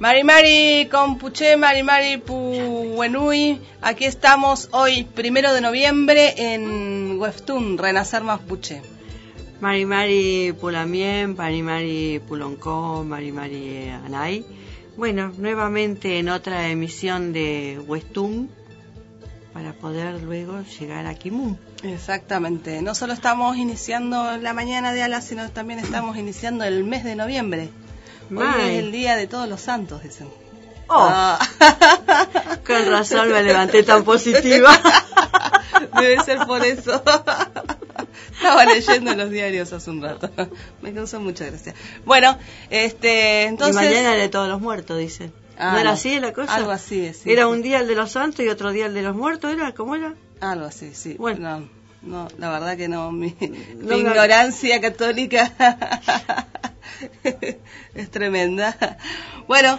Mari Compuché, Mari Puenui. Aquí estamos hoy, 1 de noviembre, en Hueftún, Renacer Mapuche. Mari Pulamien, Mari Puloncó, Mari Anay. Bueno, nuevamente en otra emisión de Hueftún para poder luego llegar a Quimú. Exactamente. No solo estamos iniciando la mañana de Alas, sino también estamos iniciando el mes de noviembre. Hoy es el día de todos los santos, dicen. Con razón me levanté tan positiva. Debe ser por eso. Estaba leyendo en los diarios hace un rato. Me causó mucha gracia. Bueno, entonces... Y mañana de todos los muertos, dicen. ¿No era así la cosa? Algo así, sí. ¿Era un día el de los santos y otro día el de los muertos? ¿Cómo era? Algo así, sí. Bueno. No, la verdad que no. Mi ignorancia católica es tremenda. Bueno,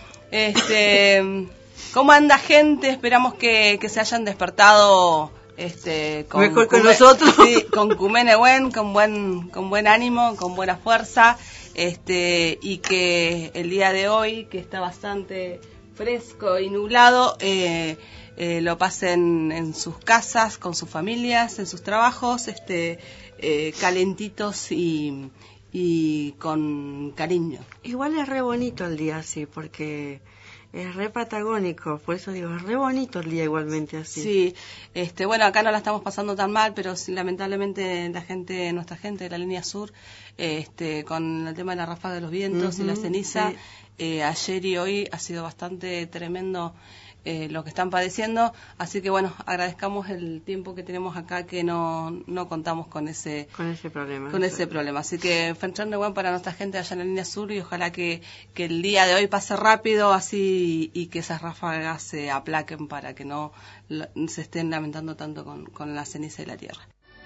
¿cómo anda gente? Esperamos que se hayan despertado mejor que nosotros. Sí, con Cumenehuen, con buen ánimo, con buena fuerza, y que el día de hoy, que está bastante fresco y nublado, lo pasen en sus casas, con sus familias, en sus trabajos, calentitos y con cariño. Igual es re bonito el día así, porque es re patagónico, por eso digo, es re bonito el día igualmente así. Sí, bueno, acá no la estamos pasando tan mal, pero sí, lamentablemente nuestra gente de la línea sur, con el tema de la ráfaga de los vientos y la ceniza, sí. Ayer y hoy ha sido bastante tremendo lo que están padeciendo, así que bueno, agradezcamos el tiempo que tenemos acá, que no contamos con ese problema. Así que Fenchón de Buen para nuestra gente allá en la línea sur, y ojalá que el día de hoy pase rápido así, y que esas ráfagas se aplaquen para que no se estén lamentando tanto con la ceniza y la tierra.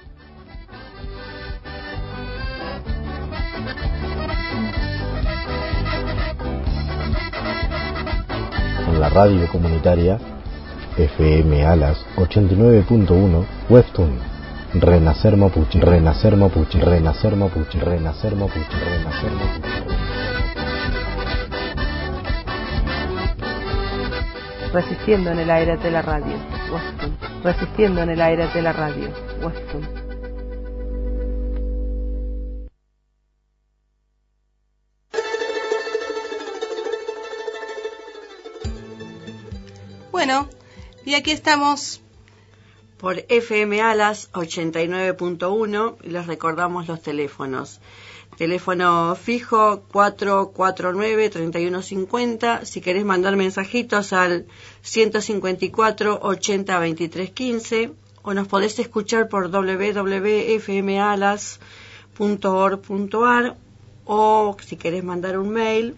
En la radio comunitaria FM Alas 89.1 Hueftún, Renacer Mapuche, Renacer Mapuche, Renacer Mapuche, Renacer Mapuche, Renacer Mapuche. Resistiendo en el aire de la radio, Hueftún. Resistiendo en el aire de la radio, Hueftún. Bueno, y aquí estamos por FM Alas 89.1 y les recordamos los teléfonos. Teléfono fijo 449-3150. Si querés mandar mensajitos al 154-80-2315, o nos podés escuchar por www.fmalas.org.ar, o si querés mandar un mail,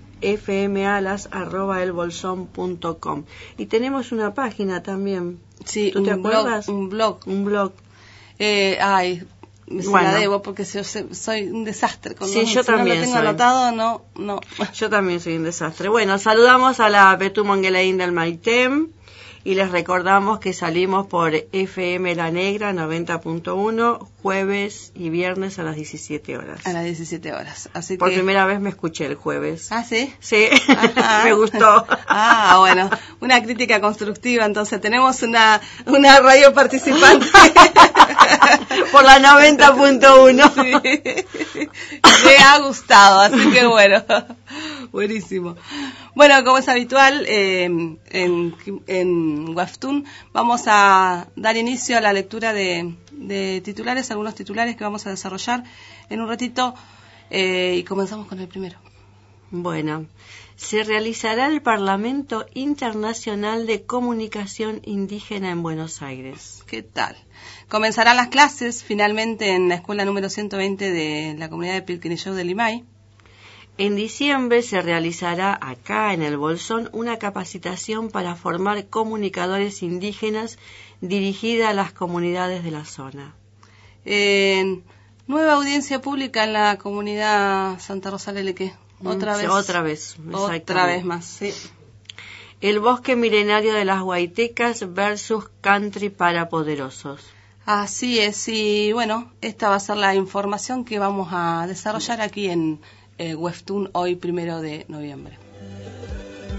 fmalas@elbolson.com. Y tenemos una página también. Sí, ¿Tú te acuerdas? Un blog. Me la debo porque soy un desastre con sí, yo también no lo tengo anotado, no. Yo también soy un desastre. Bueno, saludamos a la Petú Monguelaín del Maitem y les recordamos que salimos por FM La Negra 90.1 jueves y viernes a las 17 horas. A las 17 horas. Así por que... primera vez me escuché el jueves. ¿Ah, sí? Sí, me gustó. Bueno, una crítica constructiva. Entonces tenemos una radio participante. Por la 90.1. Sí. Me ha gustado, así que bueno. Buenísimo. Bueno, como es habitual, en Hueftún vamos a dar inicio a la lectura de titulares, algunos titulares que vamos a desarrollar en un ratito, y comenzamos con el primero. Bueno, se realizará el Parlamento Internacional de Comunicación Indígena en Buenos Aires. ¿Qué tal? Comenzarán las clases finalmente en la escuela número 120 de la comunidad de Pilquinilleu de Limay. En diciembre se realizará acá en el Bolsón una capacitación para formar comunicadores indígenas dirigida a las comunidades de la zona. Nueva audiencia pública en la comunidad Santa Rosa Leleque. Otra vez más, sí. El bosque milenario de las Huaytecas versus country para poderosos. Así es, y bueno, esta va a ser la información que vamos a desarrollar aquí en Hueftún hoy 1 de noviembre.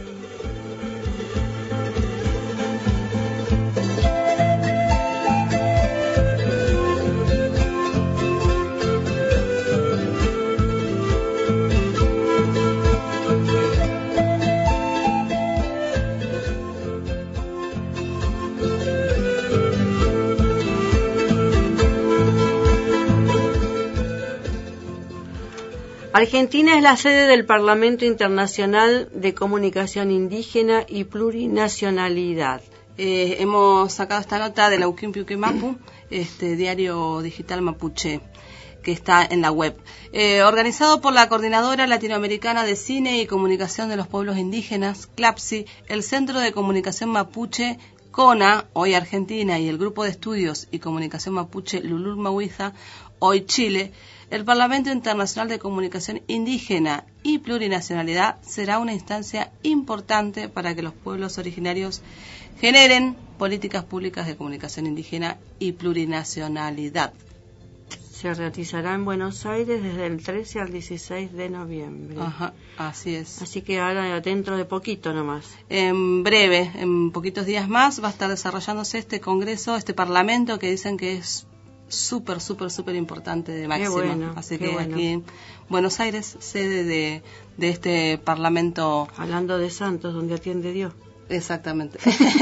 Argentina es la sede del Parlamento Internacional de Comunicación Indígena y Plurinacionalidad. Hemos sacado esta nota de la Uquimpiuquemapu, diario digital mapuche, que está en la web. Organizado por la Coordinadora Latinoamericana de Cine y Comunicación de los Pueblos Indígenas, CLAPSI, el Centro de Comunicación Mapuche, CONA, hoy Argentina, y el Grupo de Estudios y Comunicación Mapuche, Lululmahuiza, hoy Chile, el Parlamento Internacional de Comunicación Indígena y Plurinacionalidad será una instancia importante para que los pueblos originarios generen políticas públicas de comunicación indígena y plurinacionalidad. Se realizará en Buenos Aires desde el 13 al 16 de noviembre. Ajá, así es. Así que ahora dentro de poquito nomás. En breve, en poquitos días más, va a estar desarrollándose este congreso, este parlamento que dicen que es súper importante de máximo. Qué bueno, así qué que bueno. aquí en Buenos Aires, sede de este parlamento. Hablando de santos, donde atiende Dios. Exactamente.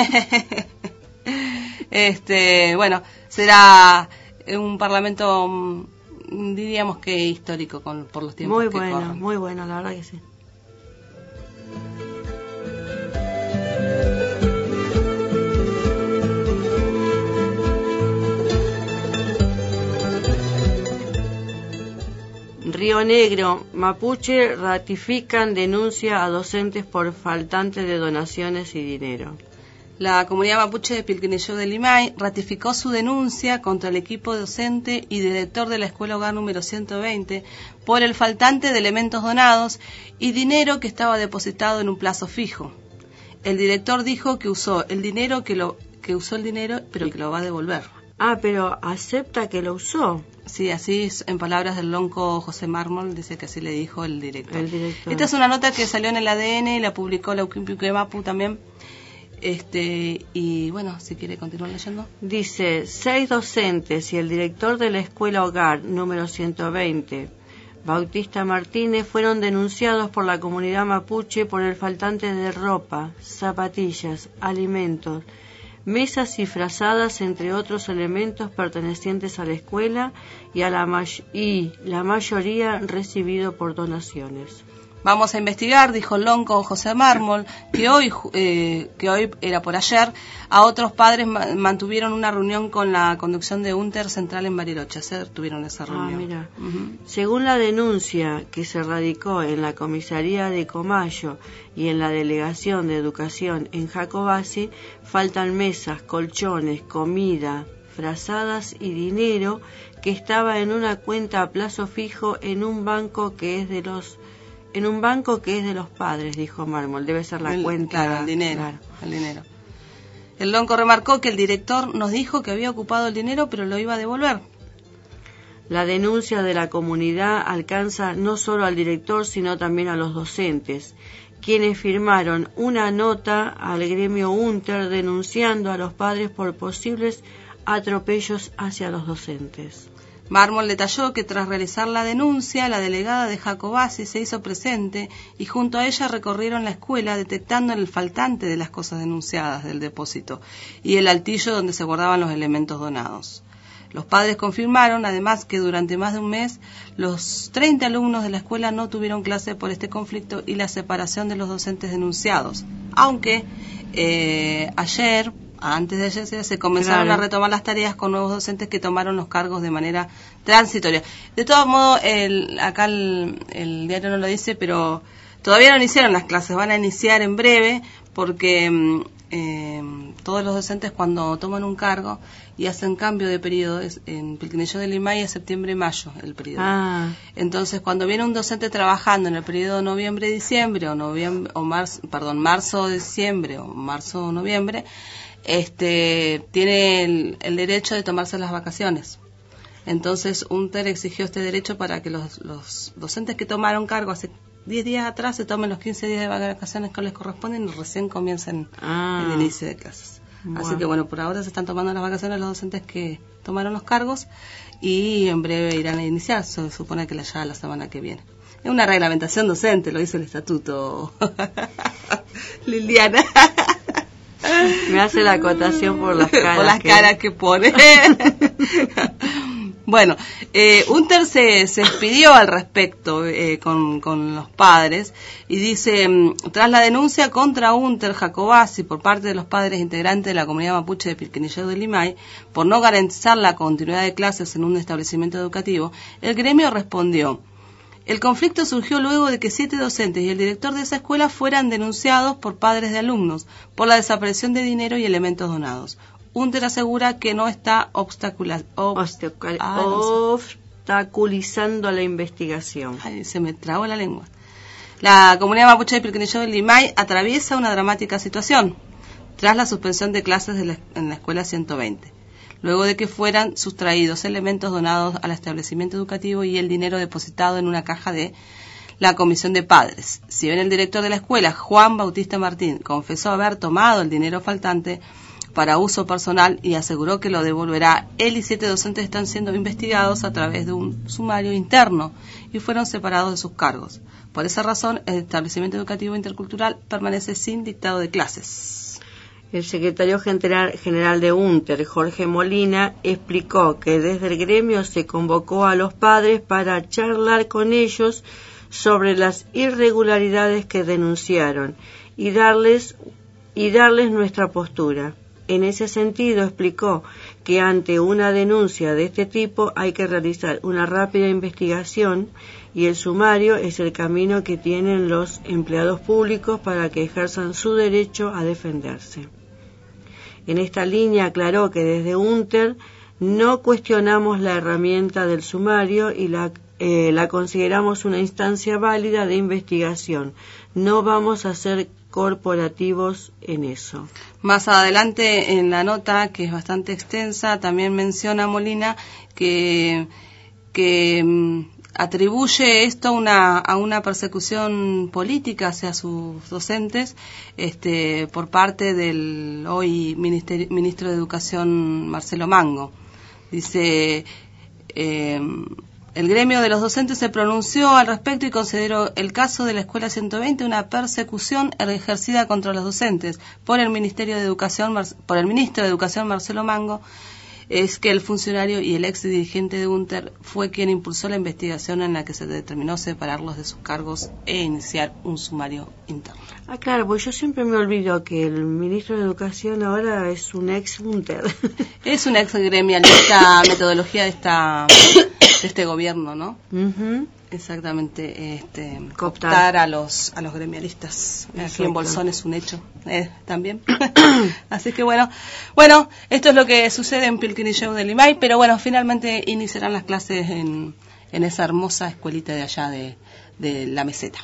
Bueno, será un parlamento, diríamos que histórico por los tiempos que corren. Muy bueno, la verdad que sí. Río Negro, Mapuche ratifican denuncia a docentes por faltante de donaciones y dinero. La comunidad mapuche de Pilquinilló de Limay ratificó su denuncia contra el equipo docente y director de la Escuela Hogar número 120 por el faltante de elementos donados y dinero que estaba depositado en un plazo fijo. El director dijo que usó el dinero, pero que lo va a devolver. Ah, pero acepta que lo usó. Sí, así es, en palabras del lonco José Mármol, dice que así le dijo el director. Esta es una nota que salió en el ADN y la publicó la Uquimpiuquemapu también. Y bueno, si quiere continuar leyendo. Dice, 6 docentes y el director de la Escuela Hogar número 120, Bautista Martínez, fueron denunciados por la comunidad mapuche por el faltante de ropa, zapatillas, alimentos, mesas y frazadas, entre otros elementos pertenecientes a la escuela y la mayoría recibido por donaciones. Vamos a investigar, dijo el lonco José Mármol, que hoy era por ayer, a otros padres mantuvieron una reunión con la conducción de UNTER Central en Bariloche. Ayer tuvieron esa reunión. Mira. Según la denuncia que se radicó en la comisaría de Comayo y en la delegación de educación en Jacobasi, faltan mesas, colchones, comida, frazadas y dinero que estaba en una cuenta a plazo fijo en un banco que es de los padres, dijo Mármol. Debe ser la cuenta. Claro, el dinero. Claro. El dinero. El lonco remarcó que el director nos dijo que había ocupado el dinero, pero lo iba a devolver. La denuncia de la comunidad alcanza no solo al director, sino también a los docentes, quienes firmaron una nota al gremio UNTER denunciando a los padres por posibles atropellos hacia los docentes. Mármol detalló que tras realizar la denuncia, la delegada de Jacobasi se hizo presente y junto a ella recorrieron la escuela detectando el faltante de las cosas denunciadas del depósito y el altillo donde se guardaban los elementos donados. Los padres confirmaron además que durante más de un mes los 30 alumnos de la escuela no tuvieron clase por este conflicto y la separación de los docentes denunciados, aunque antes de ayer se comenzaron a retomar las tareas con nuevos docentes que tomaron los cargos de manera transitoria. De todos modos, acá el diario no lo dice, pero todavía no iniciaron las clases, van a iniciar en breve porque todos los docentes cuando toman un cargo y hacen cambio de periodo, en Pilquinilló de Limay es septiembre-mayo el periodo. Entonces, cuando viene un docente trabajando en el periodo noviembre-diciembre o marzo-diciembre o marzo-noviembre, tiene el derecho de tomarse las vacaciones. Entonces, UNTER exigió este derecho para que los docentes que tomaron cargo hace 10 días atrás se tomen los 15 días de vacaciones que les corresponden y recién comiencen el inicio de clases. Bueno. Así que bueno, por ahora se están tomando las vacaciones los docentes que tomaron los cargos y en breve irán a iniciar, se supone que ya la semana que viene. Es una reglamentación docente, lo dice el estatuto. Liliana. Me hace la acotación por las caras. Por las caras que pone. Bueno, Unter se expidió al respecto con los padres y dice, tras la denuncia contra Unter Jacobasi por parte de los padres integrantes de la comunidad mapuche de Pilquinilleu del Limay por no garantizar la continuidad de clases en un establecimiento educativo, el gremio respondió: el conflicto surgió luego de que 7 docentes y el director de esa escuela fueran denunciados por padres de alumnos por la desaparición de dinero y elementos donados. Unter asegura que no está obstaculizando la investigación. Ay, se me trabó la lengua. La comunidad mapuche de Pilquinilleu del Limay atraviesa una dramática situación tras la suspensión de clases en la escuela 120, luego de que fueran sustraídos elementos donados al establecimiento educativo y el dinero depositado en una caja de la comisión de padres. Si bien el director de la escuela, Juan Bautista Martín, confesó haber tomado el dinero faltante para uso personal y aseguró que lo devolverá, él y 7 docentes están siendo investigados a través de un sumario interno y fueron separados de sus cargos. Por esa razón, el establecimiento educativo intercultural permanece sin dictado de clases. El secretario general de Unter, Jorge Molina, explicó que desde el gremio se convocó a los padres para charlar con ellos sobre las irregularidades que denunciaron y darles nuestra postura. En ese sentido, explicó que ante una denuncia de este tipo hay que realizar una rápida investigación y el sumario es el camino que tienen los empleados públicos para que ejerzan su derecho a defenderse. En esta línea aclaró que desde Unter no cuestionamos la herramienta del sumario y la consideramos una instancia válida de investigación. No vamos a ser corporativos en eso. Más adelante en la nota, que es bastante extensa, también menciona Molina que atribuye esto a una persecución política hacia sus docentes por parte del hoy ministro de Educación Marcelo Mango. Dice, el gremio de los docentes se pronunció al respecto y consideró el caso de la Escuela 120 una persecución ejercida contra los docentes por el ministro de Educación Marcelo Mango. Es que el funcionario y el ex dirigente de Unter fue quien impulsó la investigación en la que se determinó separarlos de sus cargos e iniciar un sumario interno. Ah, claro, pues yo siempre me olvido que el ministro de Educación ahora es un ex Unter. Es un ex gremialista, metodología de este gobierno, ¿no? Uh-huh. Exactamente, cooptar a los gremialistas. Exacto. Aquí en Bolsón es un hecho también. Así que bueno, esto es lo que sucede en Pilquinilleu del Limay, pero bueno, finalmente iniciarán las clases en esa hermosa escuelita de allá de la meseta.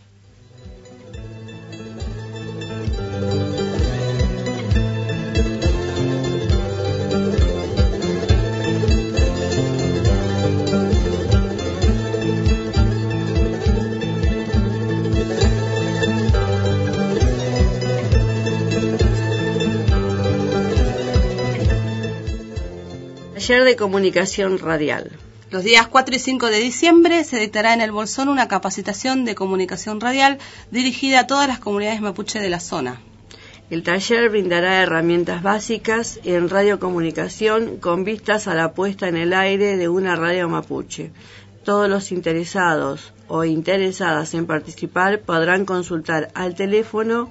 Taller de comunicación radial. Los días 4 y 5 de diciembre se dictará en el Bolsón una capacitación de comunicación radial dirigida a todas las comunidades mapuche de la zona. El taller brindará herramientas básicas en radiocomunicación con vistas a la puesta en el aire de una radio mapuche. Todos los interesados o interesadas en participar podrán consultar al teléfono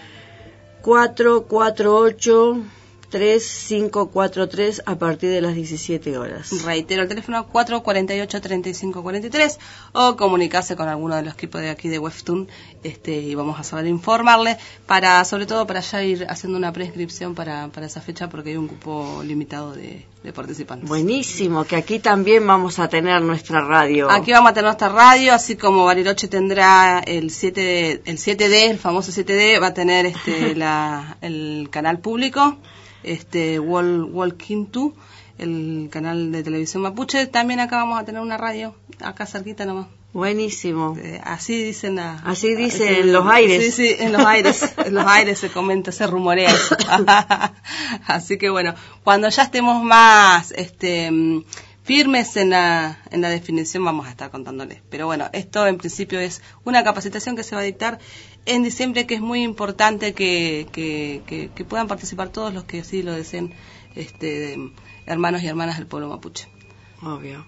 448-3543 a partir de las 17 horas. Reitero el teléfono 448-3543 o comunicarse con alguno de los equipos de aquí de Weftun y vamos a saber informarle sobre todo para ya ir haciendo una prescripción para esa fecha porque hay un cupo limitado de participantes. Buenísimo, que aquí también vamos a tener nuestra radio. Aquí vamos a tener nuestra radio, así como Bariloche tendrá el 7D, el famoso 7D, va a tener el canal público. Walking 2, el canal de televisión mapuche. También acá vamos a tener una radio, acá cerquita nomás. Buenísimo. Así dicen en los aires. Sí, en los aires se comenta, se rumorea eso. Así que bueno, cuando ya estemos más firmes en la definición vamos a estar contándoles. Pero bueno, esto en principio es una capacitación que se va a dictar en diciembre, que es muy importante que puedan participar todos los que así lo deseen, hermanos y hermanas del pueblo mapuche. Obvio.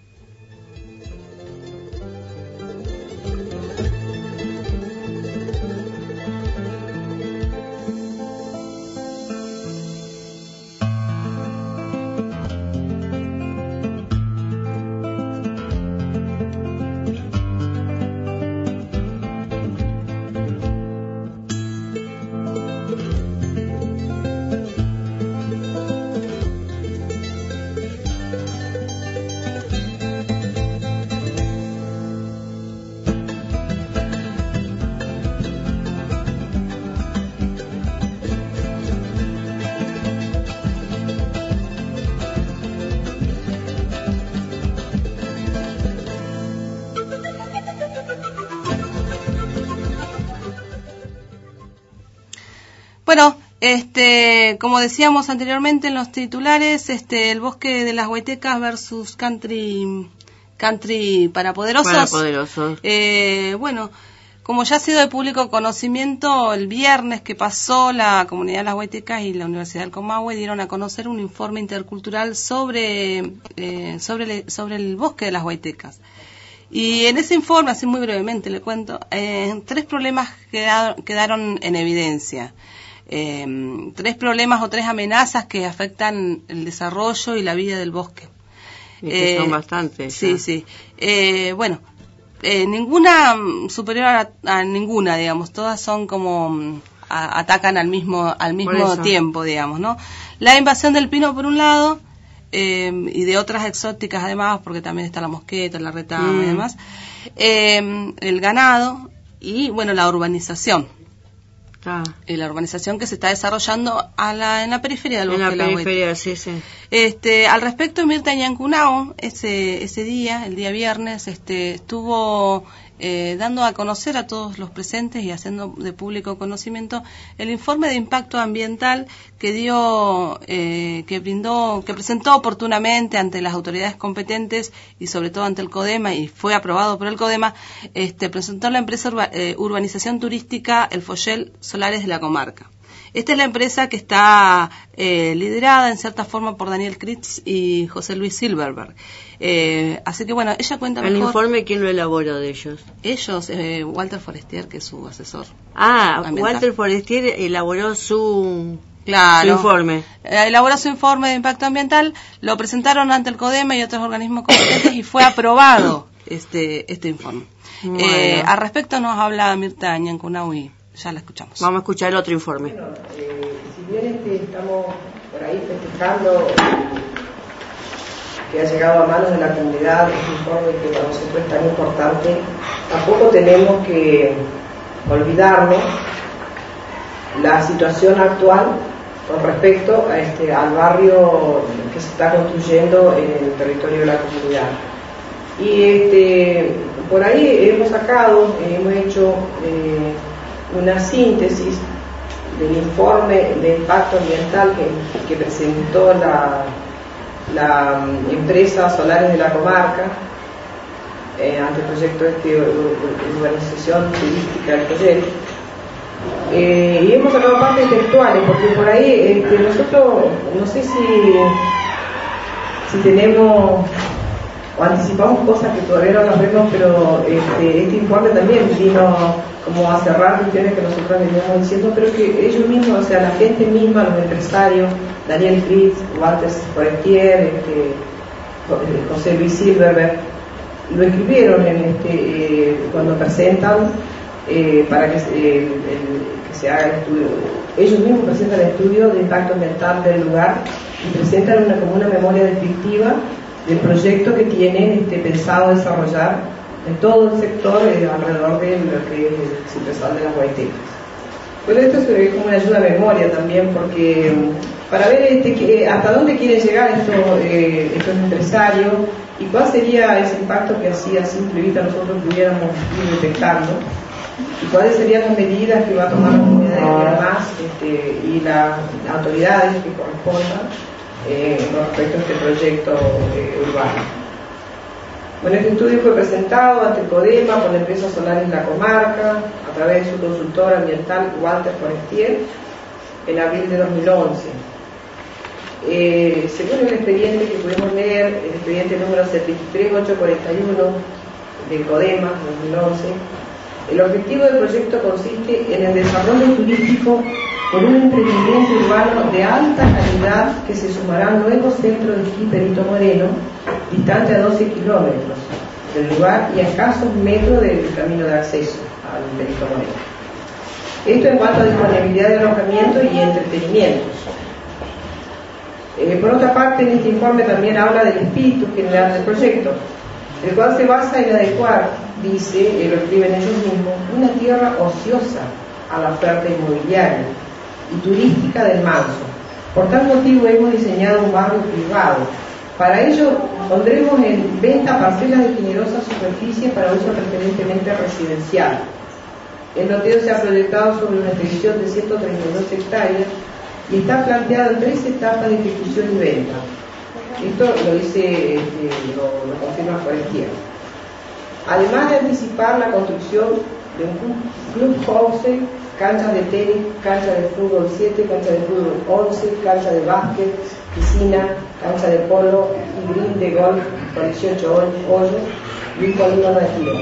Bueno, como decíamos anteriormente en los titulares, el bosque de las Huaytecas versus country para poderosos. Para poderosos. Bueno, como ya ha sido de público conocimiento, el viernes que pasó, la comunidad de las Huaytecas y la Universidad del Comahue dieron a conocer un informe intercultural sobre el bosque de las Huaytecas. Y en ese informe, así muy brevemente le cuento, 3 problemas quedaron en evidencia. 3 problemas o 3 amenazas que afectan el desarrollo y la vida del bosque. Y que son bastantes. Sí, sí. Bueno, ninguna superior a ninguna, digamos. Todas son como atacan al mismo tiempo, digamos, ¿no? La invasión del pino por un lado, y de otras exóticas además, porque también está la mosqueta, la retama y demás. El ganado y, bueno, la urbanización. La urbanización que se está desarrollando en la periferia del bosque de la Huayteca. Sí, sí. Al respecto, Mirta Ñancunao, ese día, el día viernes, estuvo dando a conocer a todos los presentes y haciendo de público conocimiento el informe de impacto ambiental que presentó oportunamente ante las autoridades competentes y sobre todo ante el CODEMA, y fue aprobado por el CODEMA. Presentó la empresa Urbanización Turística El Follel Solares de la Comarca. Esta es la empresa que está liderada en cierta forma por Daniel Kritz y José Luis Silverberg. Así que bueno, ella cuenta mejor. ¿El informe quién lo elaboró de ellos? Ellos, Walter Forestier, que es su asesor. Ambiental. Walter Forestier elaboró su informe. Elaboró su informe de impacto ambiental, lo presentaron ante el CODEMA y otros organismos competentes y fue aprobado este informe. Bueno. Al respecto nos habla Mirta Ñancunao y ya la escuchamos. Vamos a escuchar el otro informe. Bueno, si bien estamos por ahí festejando que ha llegado a manos de la comunidad este informe que para nosotros es tan importante, tampoco tenemos que olvidarnos la situación actual con respecto al barrio que se está construyendo en el territorio de la comunidad. Y por ahí hemos hecho una síntesis del informe de impacto ambiental que presentó la empresa Solares de la Comarca ante el proyecto de urbanización turística del proyecto. Y hemos sacado partes textuales porque por ahí nosotros no sé si tenemos o anticipamos cosas que todavía no las vemos, pero este informe también vino como a cerrar cuestiones que nosotros veníamos diciendo, pero que ellos mismos, o sea, la gente misma, los empresarios, Daniel Fritz, Walter Forestier, José Luis Silverberg, lo escribieron cuando presentan para que se haga el estudio. Ellos mismos presentan el estudio de impacto ambiental del lugar y presentan como una memoria descriptiva del proyecto que tienen pensado desarrollar en todo el sector alrededor de lo que es el Cipresal de las Huaytecas. Pero esto es como una ayuda a memoria también, porque para ver hasta dónde quieren llegar estos empresarios y cuál sería ese impacto que así a simple vista nosotros pudiéramos ir detectando, y cuáles serían las medidas que va a tomar la comunidad de más y las autoridades que correspondan con respecto a este proyecto urbano. Bueno, este estudio fue presentado ante el CODEMA por la empresa Solares de la Comarca a través de su consultor ambiental Walter Forestier en abril de 2011. Según el expediente que pudimos leer, el expediente número 73841 del CODEMA 2011, el objetivo del proyecto consiste en el desarrollo turístico por un emprendimiento urbano de alta calidad que se sumará al nuevo centro de esquí Perito Moreno, distante a 12 kilómetros del lugar y a escasos metros del camino de acceso al Perito Moreno. Esto en cuanto a disponibilidad de alojamiento y entretenimientos. Por otra parte, en este informe también habla del espíritu general del proyecto, el cual se basa en adecuar, dice, lo escriben ellos mismos, una tierra ociosa a la oferta inmobiliaria y turística del Manso. Por tal motivo hemos diseñado un barrio privado. Para ello pondremos en venta parcelas de generosa superficie para uso preferentemente residencial. El lote se ha proyectado sobre una extensión de 132 hectáreas y está planteado en 3 etapas de ejecución y venta. Esto lo dice, lo confirma Forestier. Además de anticipar la construcción de un clubhouse, canchas de tenis, cancha de fútbol 7, cancha de fútbol 11, cancha de básquet, piscina, cancha de polo y green de golf con 18 hoyos y un polígono de tiro.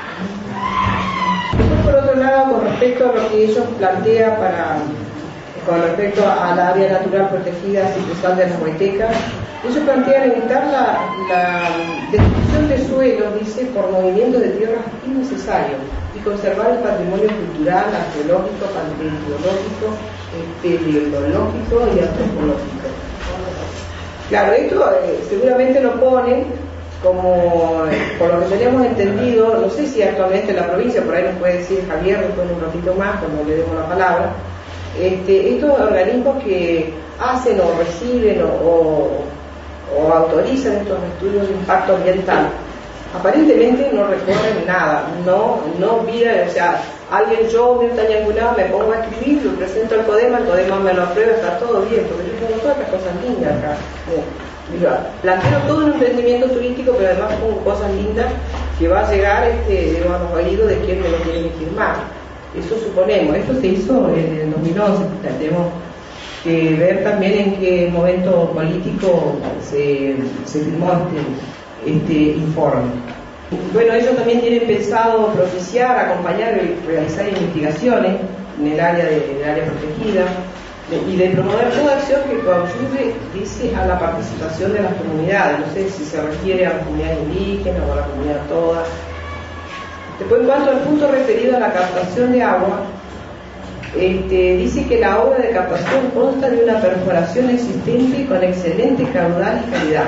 Por otro lado, con respecto a lo que ellos plantean con respecto al área natural protegida circunstancial de las Huaytecas, ellos plantean evitar la destrucción de suelos, dice, por movimientos de tierras innecesarios y conservar el patrimonio cultural, arqueológico, paleontológico, paleontológico y antropológico. Claro, esto seguramente lo ponen como, por lo que tenemos entendido, no sé si actualmente en la provincia, por ahí nos puede decir Javier después un ratito más cuando le demos la palabra, estos organismos que hacen o reciben o autorizan estos estudios de impacto ambiental, aparentemente no recorren nada, no miran, o sea, yo me triangulado, me pongo a escribir, lo presento al CODEMA, el CODEMA me lo aprueba, está todo bien, porque yo pongo todas las cosas lindas acá. Planteo todo un emprendimiento turístico, pero además pongo cosas lindas que va a llegar a los oídos de quien me lo tiene que firmar. Eso suponemos, esto se hizo en el 2011, tenemos que ver también en qué momento político se firmó este informe. Bueno, ellos también tienen pensado propiciar, acompañar y realizar investigaciones en el área protegida y de promover toda acción que contribuye, dice, a la participación de las comunidades. No sé si se refiere a la comunidad indígena o a la comunidad toda. Después, en cuanto al punto referido a la captación de agua, dice que la obra de captación consta de una perforación existente con excelente caudal y calidad.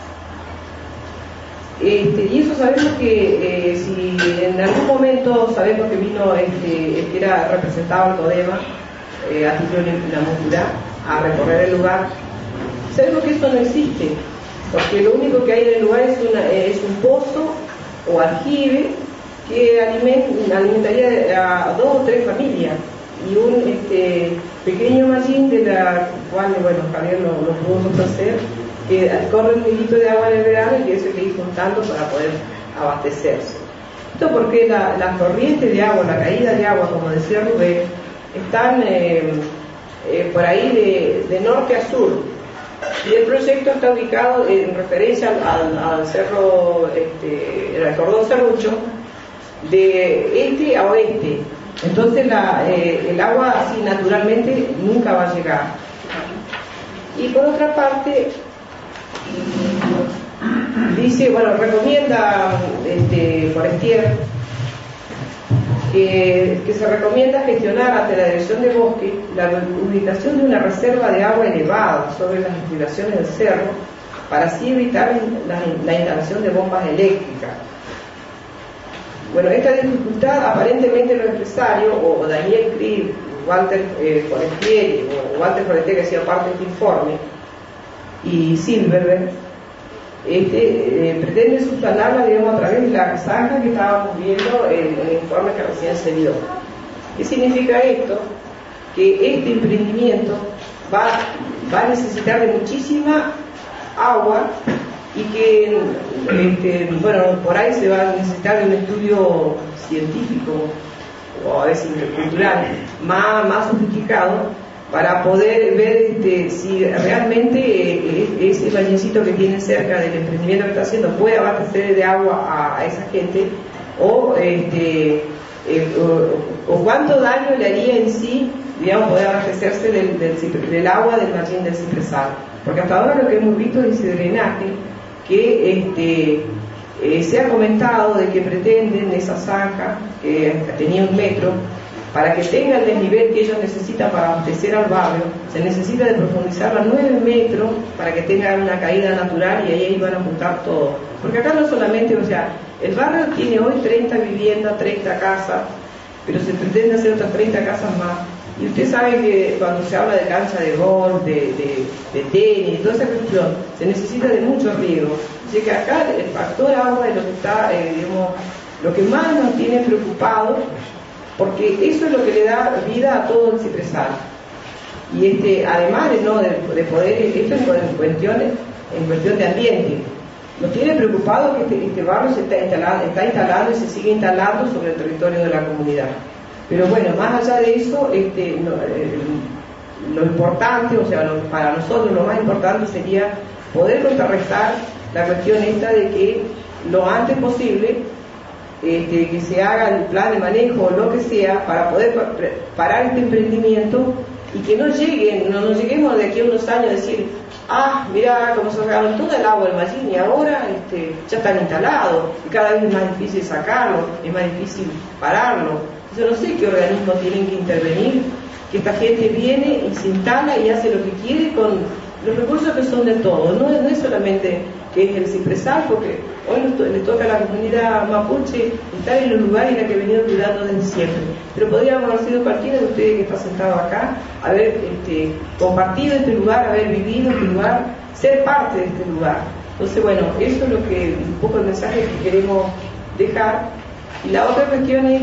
Y eso sabemos que si en algún momento sabemos que vino el que era representado el CODEMA a título de Namucurá a recorrer el lugar, sabemos que eso no existe, porque lo único que hay en el lugar es un pozo o aljibe que alimentaría a 2 o 3 familias y un pequeño mallín de la cual, bueno, Javier lo pudo hacer, que corre un hilito de agua en el verano y que eso hay que ir juntando para poder abastecerse. Esto porque la corriente de agua, la caída de agua, como decía Rubén, están por ahí de norte a sur, y el proyecto está ubicado en referencia al cerro, el cordón serrucho, de este a oeste. Entonces el agua así naturalmente nunca va a llegar. Y por otra parte, dice, bueno, recomienda Forestier que se recomienda gestionar ante la Dirección de Bosque la ubicación de una reserva de agua elevada sobre las inclinaciones del cerro para así evitar la instalación de bombas eléctricas. Bueno, esta dificultad aparentemente los empresarios, o Daniel Krieg, Walter Forestier, o Walter Forestier, que hacía parte de este informe, y Silverberg, pretenden subsanarla, digamos, a través de la zanja que estábamos viendo en el informe que recién se vio. ¿Qué significa esto? Que este emprendimiento va a necesitar de muchísima agua y que, bueno, por ahí se va a necesitar de un estudio científico o a veces cultural más sofisticado para poder ver si realmente ese bañecito que tiene cerca del emprendimiento que está haciendo puede abastecer de agua a esa gente, o cuánto daño le haría en sí, digamos, poder abastecerse del agua del mallín del cipresal. Porque hasta ahora lo que hemos visto es ese drenaje que se ha comentado de que pretenden esa zanja que tenía 1 metro, para que tenga el desnivel que ellos necesitan para abastecer al barrio, se necesita de profundizarla 9 metros para que tenga una caída natural, y ahí van a juntar todo. Porque acá no solamente, o sea, el barrio tiene hoy 30 viviendas, 30 casas, pero se pretende hacer otras 30 casas más. Y usted sabe que cuando se habla de cancha de golf, de tenis, toda esa cuestión, se necesita de mucho riego. Así que acá el factor agua es lo que está, lo que más nos tiene preocupados, porque eso es lo que le da vida a todo el cipresal. Y además de poder, esto en cuestión de ambiente, nos tiene preocupado que este barrio se está instalando y se sigue instalando sobre el territorio de la comunidad. Pero bueno, más allá de eso, lo importante, o sea, para nosotros lo más importante sería poder contrarrestar la cuestión esta de que lo antes posible que se haga el plan de manejo o lo que sea para poder parar este emprendimiento, y que no lleguemos de aquí a unos años a decir, mira cómo se sacaron todo el agua del mallín y ahora ya están instalados y cada vez es más difícil sacarlo, es más difícil pararlo. Yo no sé qué organismos tienen que intervenir, que esta gente viene y se instala y hace lo que quiere con los recursos que son de todos. No es solamente que es el cipresal, porque hoy le toca a la comunidad mapuche estar en los lugares en los que ha venido cuidando desde siempre. Pero podríamos haber sido cualquiera de ustedes que está sentado acá, haber compartido este lugar, haber vivido este lugar, ser parte de este lugar. Entonces, bueno, eso es un poco el mensaje que queremos dejar. Y la otra cuestión es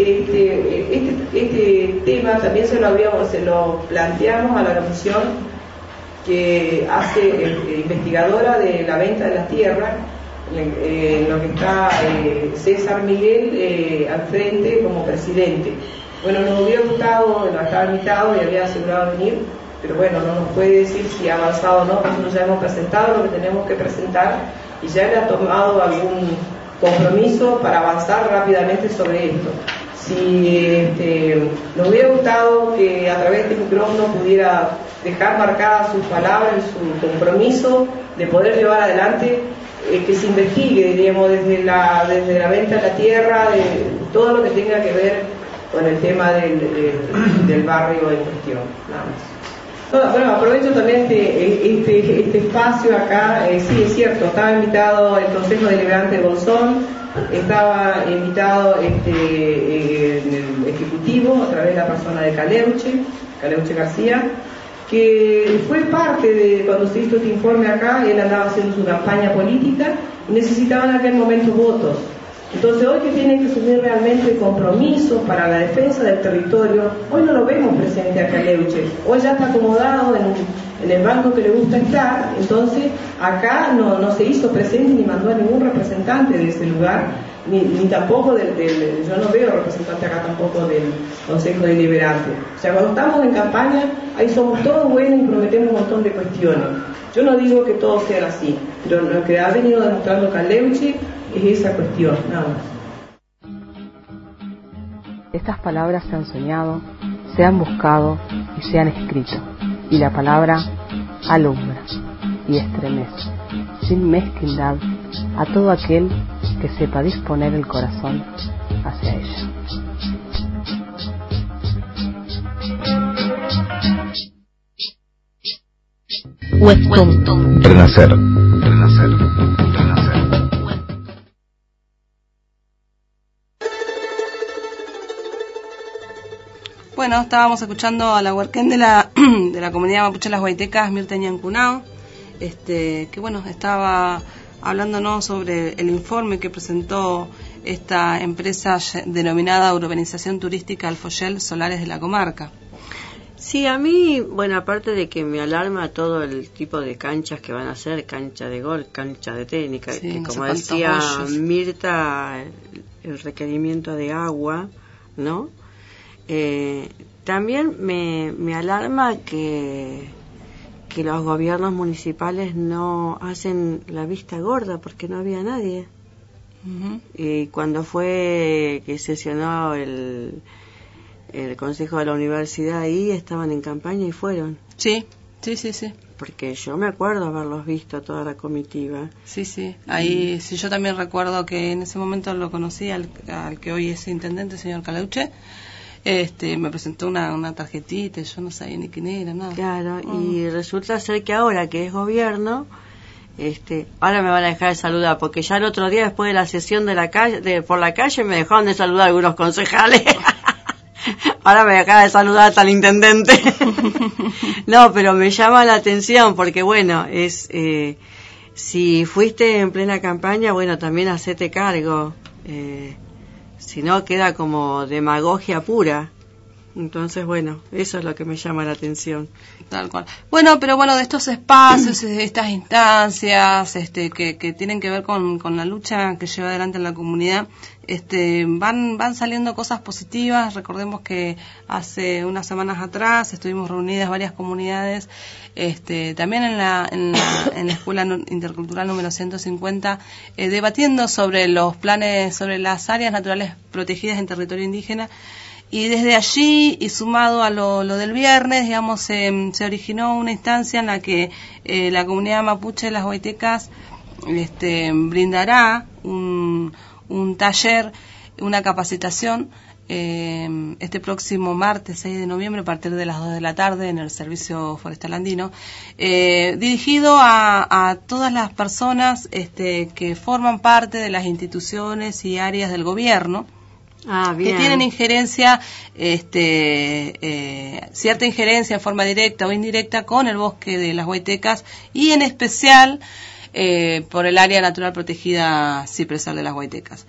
que este tema también se lo planteamos a la comisión que hace investigadora de la venta de las tierras, en lo que está César Miguel al frente como presidente. Bueno, nos hubiera gustado, estaba invitado y había asegurado venir, pero bueno, no nos puede decir si ha avanzado o no. Nosotros ya hemos presentado lo que tenemos que presentar y ya le ha tomado algún compromiso para avanzar rápidamente sobre esto. Si nos hubiera gustado que a través de este micrófono pudiera dejar marcadas sus palabras y su compromiso de poder llevar adelante, que se investigue, diríamos, desde la venta de la tierra, de todo lo que tenga que ver con el tema del barrio en cuestión. Nada más. Bueno, aprovecho también este espacio acá. Sí, es cierto, estaba invitado el Consejo Deliberante de Bolsón, estaba invitado en el Ejecutivo a través de la persona de Caleuche García, que fue parte de cuando se hizo este informe acá. Él andaba haciendo su campaña política y necesitaban en aquel momento votos. Entonces hoy que tienen que asumir realmente compromisos para la defensa del territorio, hoy no lo vemos presente a Caleuche, hoy ya está acomodado en el banco que le gusta estar. Entonces acá no se hizo presente ni mandó a ningún representante de ese lugar, ni tampoco yo no veo representante acá tampoco del Consejo Deliberante. O sea, cuando estamos en campaña, ahí somos todos buenos y prometemos un montón de cuestiones. Yo no digo que todos sean así, pero lo que ha venido demostrando Caleuche es esa cuestión, nada más. Estas palabras se han soñado, se han buscado y se han escrito, y la palabra alumbra y estremece, sin mezquindad, a todo aquel que sepa disponer el corazón hacia ella. Westum. Renacer. Bueno, estábamos escuchando a la huarquén de la comunidad mapuche Las Guaitecas, Mirta Ñancunao, que bueno, estaba hablándonos sobre el informe que presentó esta empresa denominada Urbanización Turística Alfoyel Solares de la comarca. Sí, a mí, bueno, aparte de que me alarma todo el tipo de canchas que van a hacer, cancha de golf, cancha de tenis, sí, que como decía Mirta, el requerimiento de agua, ¿no? También me alarma que los gobiernos municipales no hacen la vista gorda porque no había nadie. Uh-huh. Y cuando fue que sesionó el consejo de la universidad ahí, estaban en campaña y fueron. Sí. Porque yo me acuerdo haberlos visto, toda la comitiva. Sí. Ahí sí, yo también recuerdo que en ese momento lo conocí al que hoy es intendente, el señor Caleuche. Me presentó una tarjetita, yo no sabía ni quién era, nada. Claro, y resulta ser que ahora que es gobierno, ahora me van a dejar de saludar, porque ya el otro día, después de la sesión de la calle, por la calle, me dejaron de saludar algunos concejales. Ahora me acaba de saludar hasta el intendente. No, pero me llama la atención porque, bueno, si fuiste en plena campaña, bueno, también hacete cargo. Si no, queda como demagogia pura. Entonces, bueno, eso es lo que me llama la atención. Tal cual. Bueno, pero bueno, de estos espacios, de estas instancias, que tienen que ver con la lucha que lleva adelante en la comunidad, van saliendo cosas positivas. Recordemos que hace unas semanas atrás estuvimos reunidas varias comunidades, también en la Escuela Intercultural número 150, debatiendo sobre los planes, sobre las áreas naturales protegidas en territorio indígena. Y desde allí, y sumado a lo del viernes, digamos, se originó una instancia en la que la comunidad mapuche de las Huaytecas brindará un taller, una capacitación, este próximo martes 6 de noviembre a partir de las 2 de la tarde en el Servicio Forestal Andino, dirigido a todas las personas que forman parte de las instituciones y áreas del gobierno. Que tienen injerencia, cierta injerencia en forma directa o indirecta con el bosque de las Huaytecas y en especial por el área natural protegida cipresal de las Huaytecas.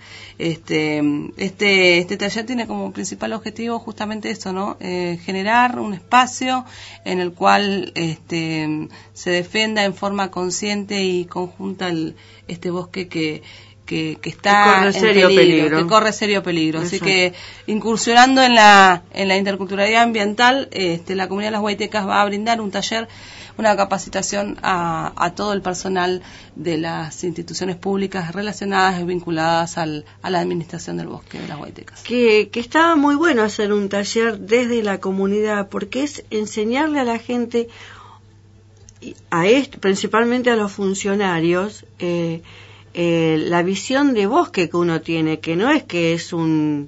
Este taller tiene como principal objetivo justamente eso, ¿no? Generar un espacio en el cual se defenda en forma consciente y conjunta este bosque que está en peligro, que corre serio peligro. Así que incursionando en la interculturalidad ambiental, la comunidad de las Huaytecas va a brindar un taller, una capacitación a todo el personal de las instituciones públicas relacionadas y vinculadas a la administración del bosque de las Huaytecas. Que estaba muy bueno hacer un taller desde la comunidad, porque es enseñarle a la gente, principalmente a los funcionarios, la visión de bosque que uno tiene, que no es que son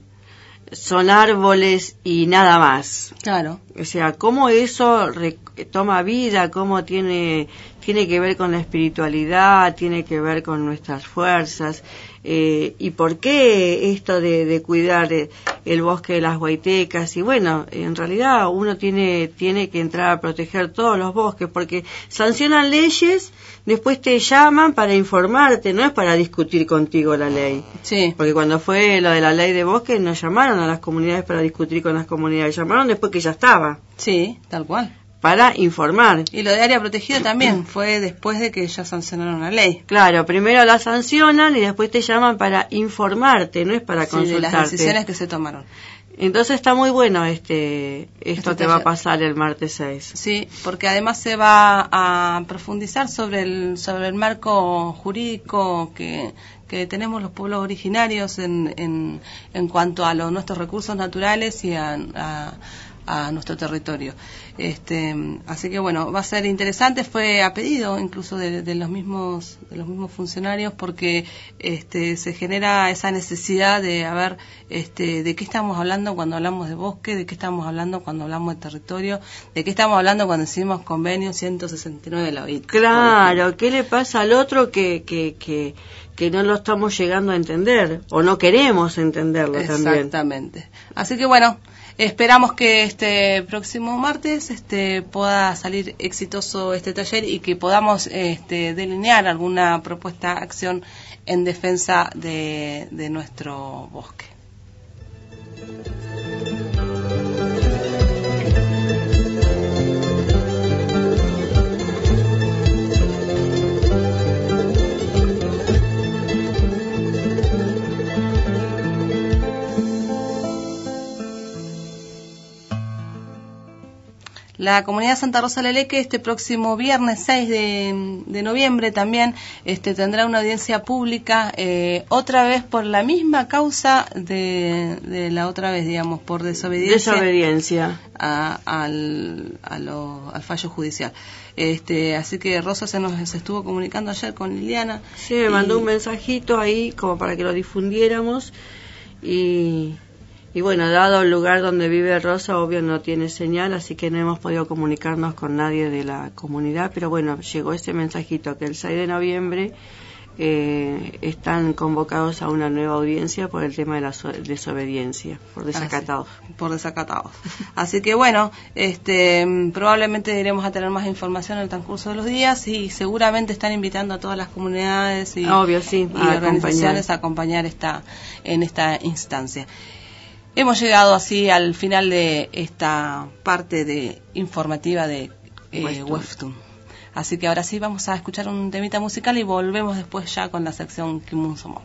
árboles y nada más. Claro. O sea, cómo eso toma vida, cómo tiene que ver con la espiritualidad, tiene que ver con nuestras fuerzas, y por qué esto de cuidar el bosque de las Huaytecas. Y bueno, en realidad uno tiene que entrar a proteger todos los bosques, porque sancionan leyes, después te llaman para informarte, no es para discutir contigo la ley. Sí. Porque cuando fue lo de la ley de bosques, no llamaron a las comunidades para discutir con las comunidades, llamaron después que ya estaba. Sí, tal cual. Para informar. Y lo de área protegida también fue después de que ya sancionaron la ley. Claro, primero la sancionan y después te llaman para informarte, no es para consultarte. De las decisiones que se tomaron. Entonces está muy bueno esto que va a pasar el martes 6. Sí, porque además se va a profundizar sobre el marco jurídico que tenemos los pueblos originarios en cuanto a nuestros recursos naturales y a nuestro territorio. Así que bueno, va a ser interesante. Fue a pedido incluso de los mismos funcionarios, porque se genera esa necesidad de ver de qué estamos hablando cuando hablamos de bosque, de qué estamos hablando cuando hablamos de territorio, de qué estamos hablando cuando decimos convenio 169 de la OIT. Claro, ¿qué le pasa al otro que no lo estamos llegando a entender o no queremos entenderlo? También? Exactamente. Así que bueno, esperamos que este próximo martes pueda salir exitoso este taller y que podamos delinear alguna propuesta, acción en defensa de nuestro bosque. La comunidad Santa Rosa Leleque este próximo viernes 6 de noviembre también tendrá una audiencia pública, otra vez por la misma causa de la otra vez, digamos, por desobediencia al fallo judicial. Así que Rosa se estuvo comunicando ayer con Liliana. Sí, me mandó un mensajito ahí como para que lo difundiéramos y bueno, dado el lugar donde vive Rosa, obvio no tiene señal, así que no hemos podido comunicarnos con nadie de la comunidad, pero bueno, llegó este mensajito que el 6 de noviembre están convocados a una nueva audiencia por el tema de la desobediencia, por desacatados. Por desacatados. Así que bueno, probablemente iremos a tener más información en el transcurso de los días y seguramente están invitando a todas las comunidades y organizaciones a acompañar en esta instancia. Hemos llegado así al final de esta parte informativa de Weftun. Así que ahora sí vamos a escuchar un temita musical y volvemos después ya con la sección Kimun Somo.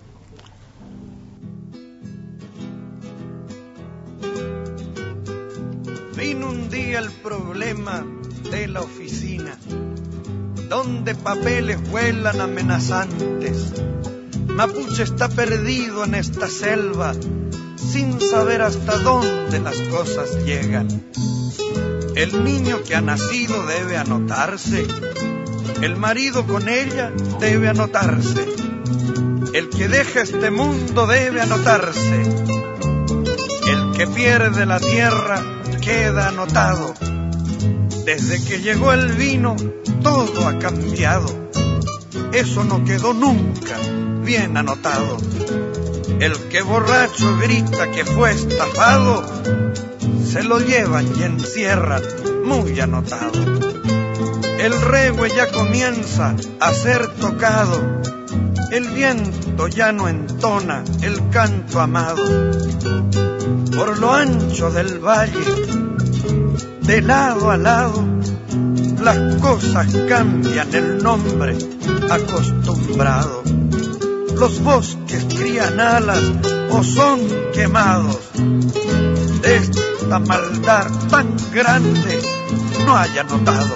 Vino un día el problema de la oficina, donde papeles vuelan amenazantes. Mapuche está perdido en esta selva, sin saber hasta dónde las cosas llegan. El niño que ha nacido debe anotarse, el marido con ella debe anotarse, el que deja este mundo debe anotarse, el que pierde la tierra queda anotado. Desde que llegó el vino todo ha cambiado, eso no quedó nunca bien anotado. El que borracho grita que fue estafado, se lo llevan y encierran muy anotado. El regüe ya comienza a ser tocado, el viento ya no entona el canto amado. Por lo ancho del valle, de lado a lado, las cosas cambian el nombre acostumbrado. Los bosques crían alas o son quemados. De esta maldad tan grande no haya notado.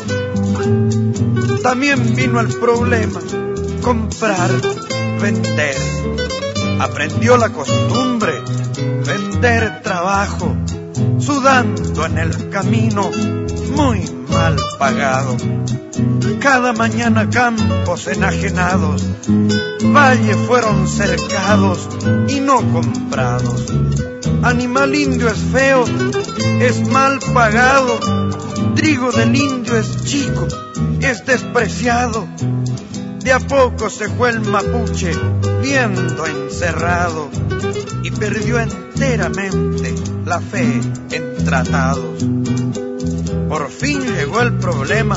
También vino el problema, comprar, vender. Aprendió la costumbre, vender trabajo, sudando en el camino, muy mal pagado. Cada mañana campos enajenados, valles fueron cercados y no comprados. Animal indio es feo, es mal pagado, trigo del indio es chico, es despreciado. De a poco se fue el mapuche viendo encerrado y perdió enteramente la fe en tratados. Por fin llegó el problema,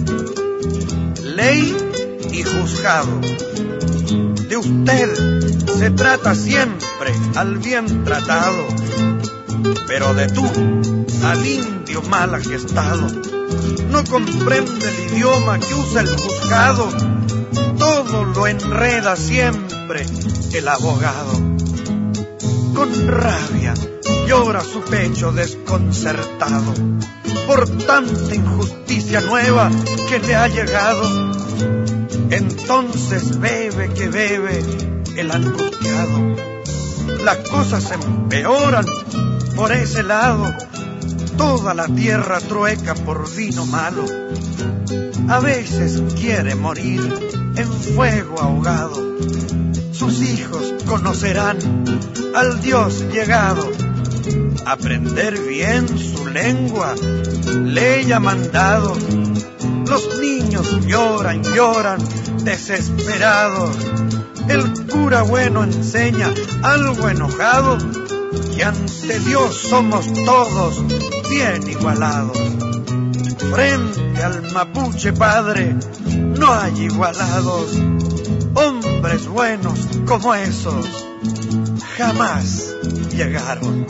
ley y juzgado. De usted se trata siempre al bien tratado, pero de tú al indio mal agestado. No comprende el idioma que usa el juzgado, todo lo enreda siempre el abogado. Con rabia llora su pecho desconcertado por tanta injusticia nueva que le ha llegado. Entonces bebe que bebe el angustiado. Las cosas se empeoran por ese lado, toda la tierra trueca por vino malo. A veces quiere morir en fuego ahogado. Sus hijos conocerán al Dios llegado. Aprender bien su lengua le ha mandado. Los niños lloran, lloran, desesperados. El cura bueno enseña, algo enojado, que ante Dios somos todos bien igualados. Frente al mapuche padre no hay igualados. Hombres buenos como esos jamás llegaron.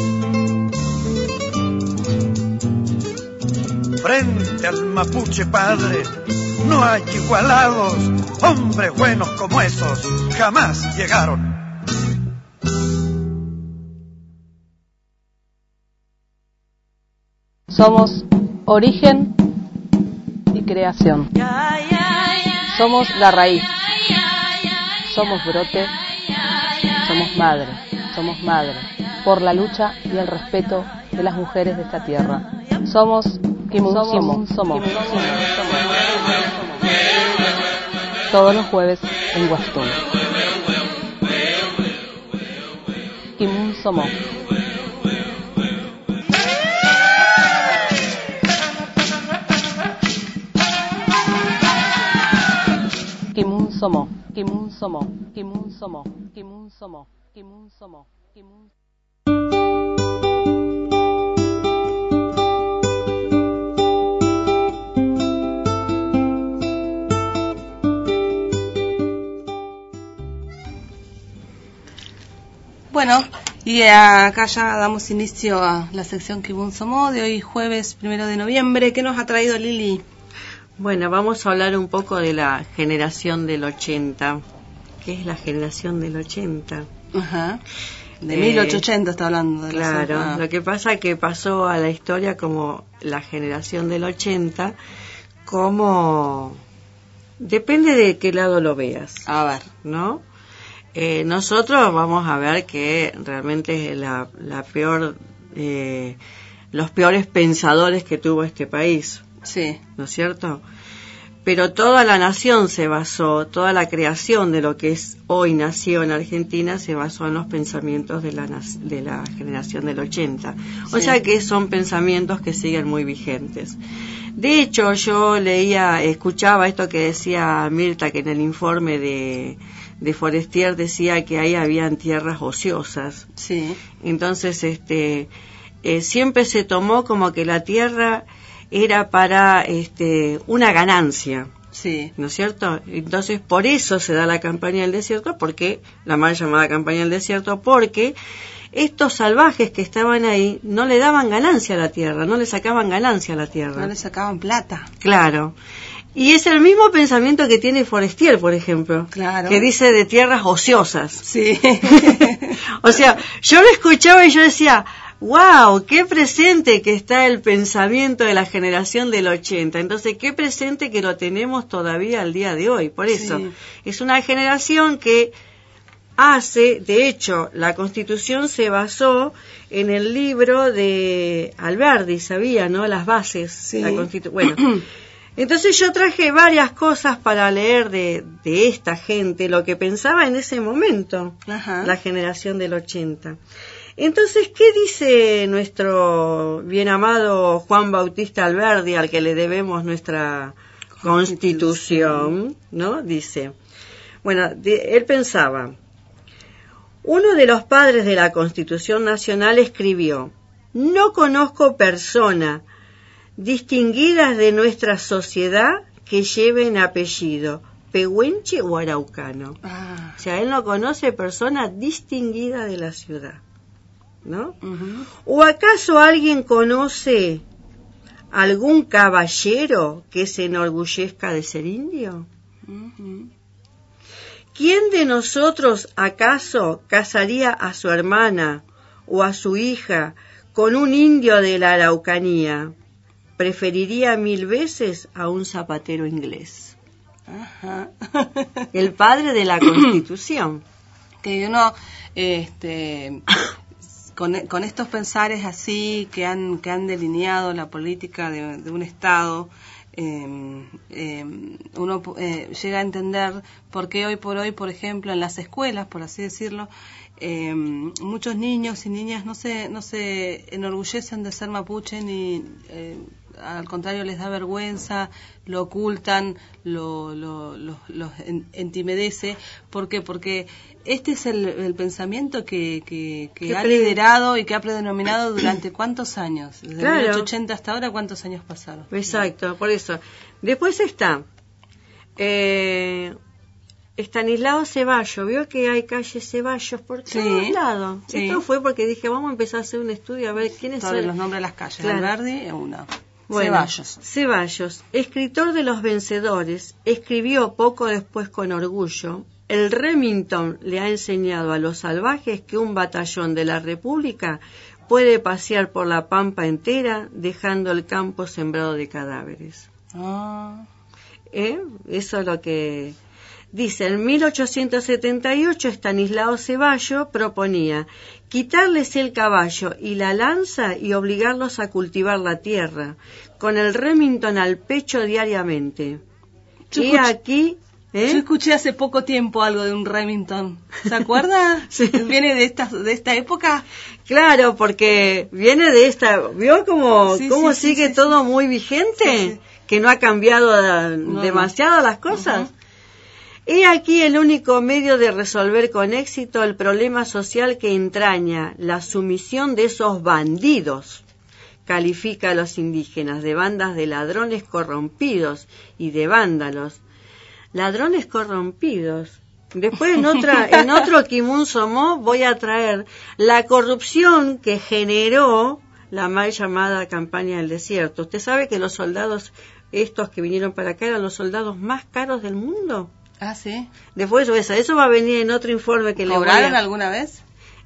Frente al mapuche padre no hay igualados. Hombres buenos como esos jamás llegaron. Somos Origen y creación. Somos la raíz. Somos brote. Somos madre. Por la lucha y el respeto de las mujeres de esta tierra. Somos Kimun Somos. Todos los jueves en Guastón. Kimun Somos. Kimun Somos. Kimun Somos. Kimun Somos. Kimun Somos. Kimun Somos. Kimun. Bueno, y acá ya damos inicio a la sección Kimun Somos de hoy jueves 1 de noviembre. ¿Qué nos ha traído Lili? Bueno, vamos a hablar un poco de la generación del 80. ¿Qué es la generación del 80? Ajá. De 1880 está hablando. Claro, lo que pasa es que pasó a la historia como la generación del 80, como... Depende de qué lado lo veas. A ver. ¿No? Nosotros vamos a ver que realmente es la peor, los peores pensadores que tuvo este país. Sí. ¿No es cierto? Pero toda la nación se basó, toda la creación de lo que es hoy nación Argentina se basó en los pensamientos de la generación del 80. O sea que son pensamientos que siguen muy vigentes. De hecho, yo escuchaba esto que decía Mirta, que en el informe de Forestier decía que ahí habían tierras ociosas. Sí. Entonces, siempre se tomó como que la tierra era para una ganancia. Sí. ¿No es cierto? Entonces, por eso se da la campaña del desierto, porque la mal llamada campaña del desierto, porque estos salvajes que estaban ahí no le daban ganancia a la tierra, no le sacaban ganancia a la tierra. No le sacaban plata. Claro. Y es el mismo pensamiento que tiene Forestier, por ejemplo, claro, que dice de tierras ociosas. Sí. O sea, yo lo escuchaba y yo decía, wow, qué presente que está el pensamiento de la generación del 80. Entonces, qué presente que lo tenemos todavía al día de hoy. Por eso, es una generación que de hecho, la Constitución se basó en el libro de Alberdi, sabía, ¿no? Las bases. Sí. Bueno, entonces yo traje varias cosas para leer de esta gente, lo que pensaba en ese momento, la generación del 80. Entonces, ¿qué dice nuestro bien amado Juan Bautista Alberdi, al que le debemos nuestra Constitución, ¿no? Dice, bueno, él pensaba, uno de los padres de la Constitución Nacional escribió, no conozco persona distinguidas de nuestra sociedad que lleven apellido pehuenche o araucano. O sea, él no conoce persona distinguida de la ciudad, ¿no? Uh-huh. ¿O acaso alguien conoce algún caballero que se enorgullezca de ser indio? Uh-huh. ¿Quién de nosotros acaso casaría a su hermana o a su hija con un indio de la Araucanía? Preferiría 1000 veces a un zapatero inglés. Ajá. El padre de la Constitución. Que uno, con estos pensares así que han delineado la política de un Estado, uno llega a entender por qué hoy por hoy, por ejemplo, en las escuelas, por así decirlo, muchos niños y niñas no se enorgullecen de ser mapuche ni al contrario les da vergüenza, lo ocultan, los entimidece. ¿Por qué? Porque este es el pensamiento que ha liderado y que ha predominado durante ¿cuántos años? Desde 1880 hasta ahora, ¿cuántos años pasaron? Exacto, por eso. Después está Estanislao Ceballos. Vio que hay calles Ceballos por todos lados. Sí. Esto fue porque dije, vamos a empezar a hacer un estudio a ver quiénes son los nombres de las calles. Claro. Alberdi es una. Bueno, Ceballos, escritor de Los Vencedores, escribió poco después con orgullo, el Remington le ha enseñado a los salvajes que un batallón de la República puede pasear por la pampa entera dejando el campo sembrado de cadáveres. Eso es lo que dice. En 1878 Estanislao Ceballos proponía quitarles el caballo y la lanza y obligarlos a cultivar la tierra, con el Remington al pecho diariamente. Y aquí... Yo escuché hace poco tiempo algo de un Remington. ¿Se acuerda? Sí. ¿Viene de esta época? Claro, porque viene de esta... ¿Vio cómo sigue todo muy vigente? Que no ha cambiado demasiado las cosas. He aquí el único medio de resolver con éxito el problema social que entraña la sumisión de esos bandidos. Califica a los indígenas de bandas de ladrones corrompidos y de vándalos. Ladrones corrompidos. Después en otro Kimun Somó voy a traer la corrupción que generó la mal llamada campaña del desierto. ¿Usted sabe que los soldados estos que vinieron para acá eran los soldados más caros del mundo? Ah, sí. Después eso va a venir en otro informe que le voy a... ¿Cobraron alguna vez?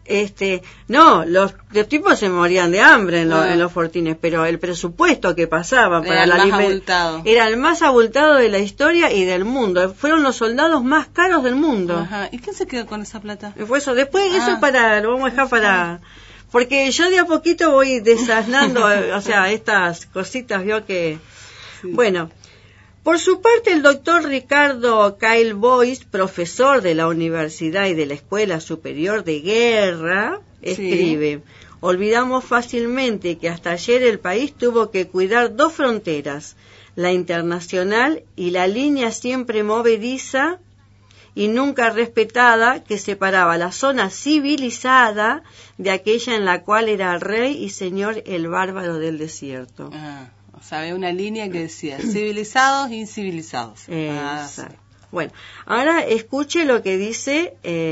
No, los tipos se morían de hambre en los fortines, pero el presupuesto que pasaba para la alimentación era el más abultado de la historia y del mundo. Fueron los soldados más caros del mundo. Ajá. ¿Y quién se quedó con esa plata? Fue eso. Después eso lo vamos a dejar para... Porque yo de a poquito voy desasnando, estas cositas, vio que... Sí. Bueno, por su parte el doctor Ricardo Kyle Boyce, profesor de la Universidad y de la Escuela Superior de Guerra, escribe: olvidamos fácilmente que hasta ayer el país tuvo que cuidar dos fronteras, la internacional y la línea siempre movediza y nunca respetada que separaba la zona civilizada de aquella en la cual era rey y señor el bárbaro del desierto. O sea, había una línea que decía civilizados e incivilizados. Exacto. Bueno, ahora escuche lo que dice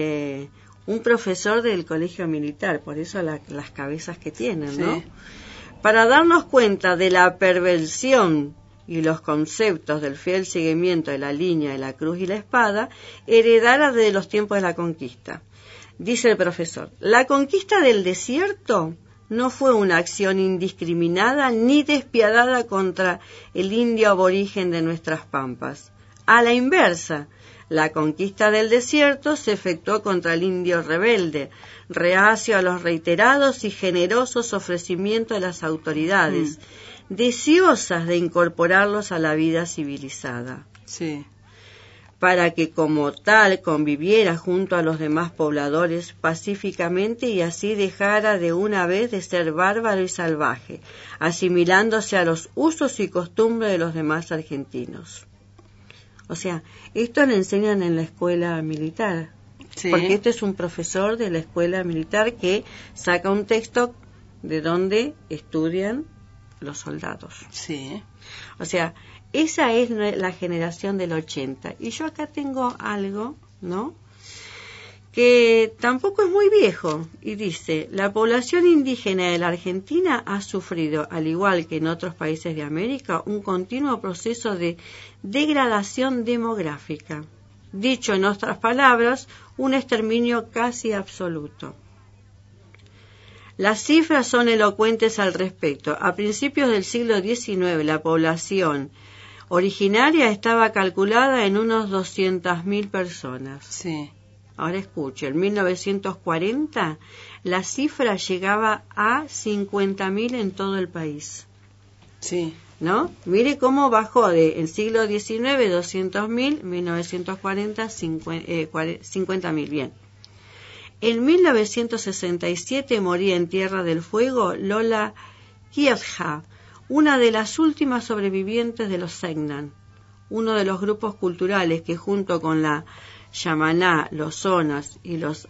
un profesor del colegio militar, por eso las cabezas que tienen, ¿no? Para darnos cuenta de la perversión y los conceptos del fiel seguimiento de la línea de la cruz y la espada, heredada de los tiempos de la conquista. Dice el profesor: la conquista del desierto no fue una acción indiscriminada ni despiadada contra el indio aborigen de nuestras pampas. A la inversa, la conquista del desierto se efectuó contra el indio rebelde, reacio a los reiterados y generosos ofrecimientos de las autoridades, deseosas de incorporarlos a la vida civilizada. Sí. Para que como tal conviviera junto a los demás pobladores pacíficamente y así dejara de una vez de ser bárbaro y salvaje, asimilándose a los usos y costumbres de los demás argentinos. O sea, esto lo enseñan en la escuela militar, porque este es un profesor de la escuela militar que saca un texto de donde estudian los soldados. Sí. O sea, esa es la generación del 80. Y yo acá tengo algo, ¿no?, que tampoco es muy viejo. Y dice: la población indígena de la Argentina ha sufrido, al igual que en otros países de América, un continuo proceso de degradación demográfica. Dicho en otras palabras, un exterminio casi absoluto. Las cifras son elocuentes al respecto. A principios del siglo XIX, la población originaria estaba calculada en unos 200.000 personas. Sí. Ahora escuche, en 1940 la cifra llegaba a 50.000 en todo el país. Sí. ¿No? Mire cómo bajó de en siglo XIX 200.000, 1940 50.000. Bien. En 1967 moría en Tierra del Fuego Lola Kievja, una de las últimas sobrevivientes de los Segnan, uno de los grupos culturales que junto con la Yamaná, los Zonas y los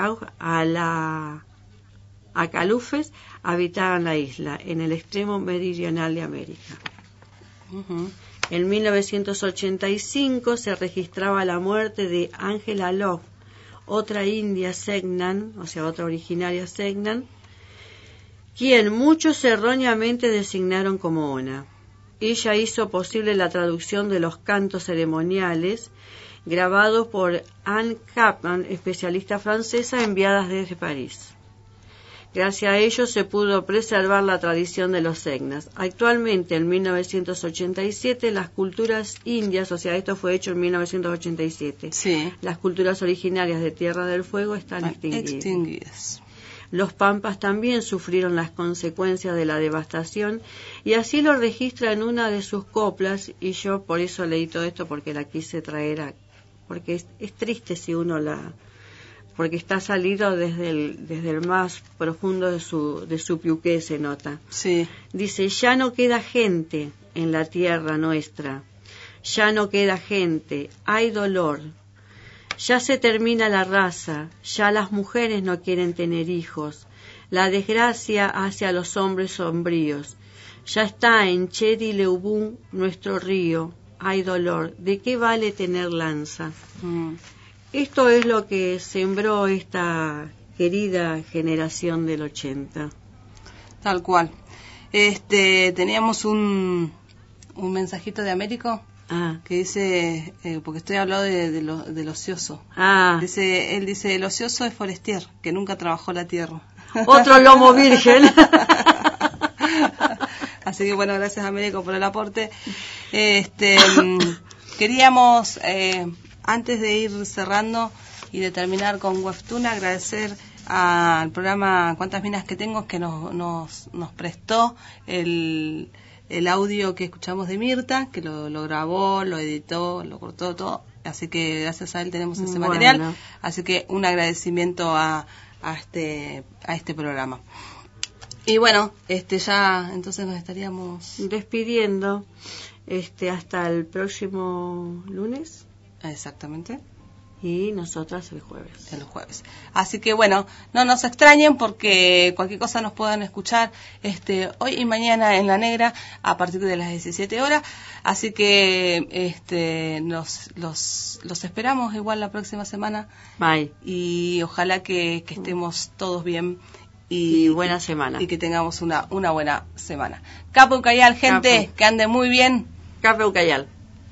Acalufes habitaban la isla en el extremo meridional de América. En 1985 se registraba la muerte de Angela Love, otra india Segnan, o sea, otra originaria Segnan, quien muchos erróneamente designaron como Ona. Ella hizo posible la traducción de los cantos ceremoniales grabados por Anne Chapman, especialista francesa enviada desde París. Gracias a ello se pudo preservar la tradición de los segnas. Actualmente, en 1987, las culturas indias, o sea, esto fue hecho en 1987, Sí. las culturas originarias de Tierra del Fuego están extinguidas. Los pampas también sufrieron las consecuencias de la devastación y así lo registra en una de sus coplas, y yo por eso leí todo esto porque la quise traer, porque es triste si uno porque está salido desde el más profundo de su piuqué, se nota. Sí. Dice, ya no queda gente en la tierra nuestra, ya no queda gente, hay dolor. Ya se termina la raza, ya las mujeres no quieren tener hijos, la desgracia hace a los hombres sombríos. Ya está en Chedi-Leubún nuestro río, hay dolor, ¿de qué vale tener lanza? Esto es lo que sembró esta querida generación del 80. Tal cual. Teníamos un mensajito de Américo. Que dice, porque estoy hablando del ocioso. Él dice, el ocioso es Forestier, que nunca trabajó la tierra. Otro lomo virgen. Así que bueno, gracias Américo por el aporte. Queríamos, antes de ir cerrando y de terminar con Webtoon, agradecer al programa Cuántas Minas que Tengo, que nos prestó el audio que escuchamos de Mirta, que lo grabó, lo editó, lo cortó todo, así que gracias a él tenemos ese material, así que un agradecimiento a este programa. Y bueno, ya entonces nos estaríamos despidiendo hasta el próximo lunes. Exactamente. Y nosotras el jueves. El jueves. Así que bueno, no nos extrañen porque cualquier cosa nos puedan escuchar hoy y mañana en La Negra a partir de las 17 horas. Así que los esperamos igual la próxima semana. Bye. Y ojalá que estemos todos bien. Y buena semana. Y que tengamos una buena semana. Capo Ucayal, gente, Capo. Que ande muy bien. Capo Ucayal.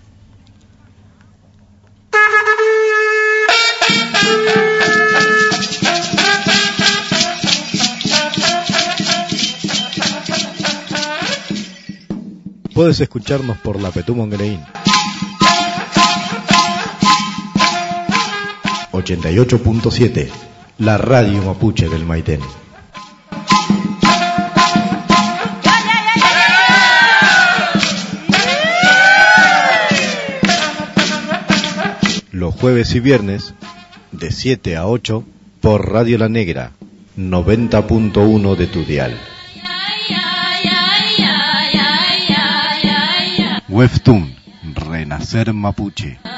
Puedes escucharnos por la Petumongreín 88.7, la radio mapuche del Maitén. Los jueves y viernes de 7 a 8 por Radio La Negra 90.1 de tu dial. Webtoon, Renacer Mapuche.